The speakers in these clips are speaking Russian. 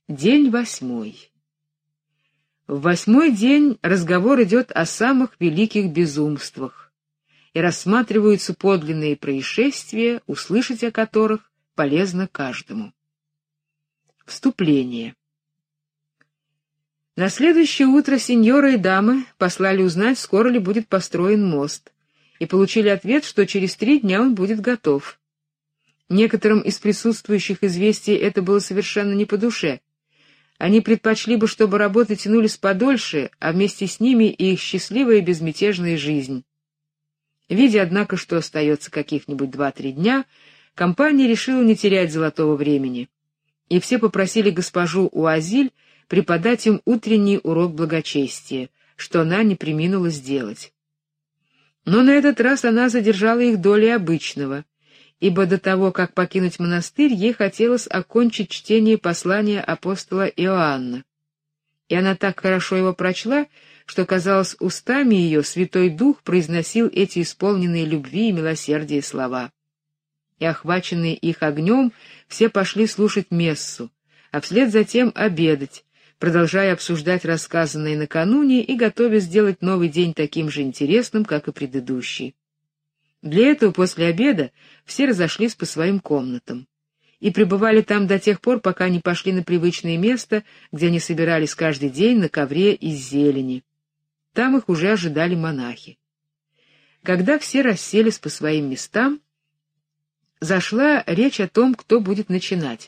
День 8. В 8-й день разговор идет о самых великих безумствах, и рассматриваются подлинные происшествия, услышать о которых полезно каждому. Вступление. На следующее утро сеньоры и дамы послали узнать, скоро ли будет построен мост, и получили ответ, что через 3 дня он будет готов. Некоторым из присутствующих известие это было совершенно не по душе. Они предпочли бы, чтобы работы тянулись подольше, а вместе с ними и их счастливая и безмятежная жизнь. Видя, однако, что остается каких-нибудь 2-3 дня, компания решила не терять золотого времени, и все попросили госпожу Уазиль преподать им утренний урок благочестия, что она не преминула сделать. Но на этот раз она задержала их долей обычного, ибо до того, как покинуть монастырь, ей хотелось окончить чтение послания апостола Иоанна. И она так хорошо его прочла, что, казалось, устами ее Святой Дух произносил эти исполненные любви и милосердия слова. И, охваченные их огнем, все пошли слушать мессу, а вслед затем обедать, продолжая обсуждать рассказанное накануне и готовясь сделать новый день таким же интересным, как и предыдущий. Для этого после обеда все разошлись по своим комнатам и пребывали там до тех пор, пока не пошли на привычное место, где они собирались каждый день на ковре из зелени. Там их уже ожидали монахи. Когда все расселись по своим местам, зашла речь о том, кто будет начинать.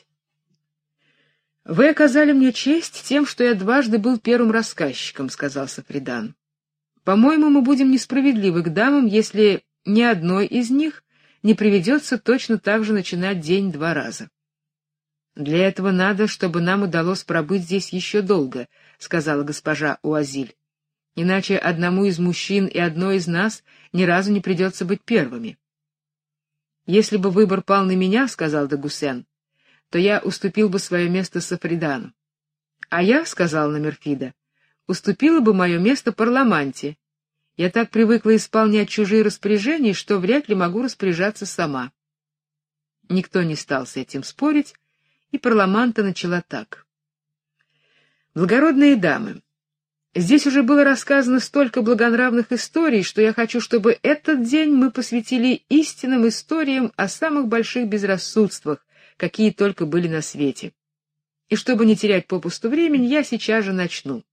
«Вы оказали мне честь тем, что я дважды был первым рассказчиком», — сказал Сафридан. «По-моему, мы будем несправедливы к дамам, если ни одной из них не приведется точно так же начинать день 2 раза. Для этого надо, чтобы нам удалось пробыть здесь еще долго, сказала госпожа Уазиль. Иначе одному из мужчин и одной из нас ни разу не придется быть первыми. Если бы выбор пал на меня, сказал де Гуссен, то я уступил бы свое место Сафридану. А я, сказал Номерфида, уступила бы мое место Парламанте. Я так привыкла исполнять чужие распоряжения, что вряд ли могу распоряжаться сама. Никто не стал с этим спорить, и Парламанта начала так. Благородные дамы, здесь уже было рассказано столько благонравных историй, что я хочу, чтобы этот день мы посвятили истинным историям о самых больших безрассудствах, какие только были на свете. И чтобы не терять попусту времени, я сейчас же начну.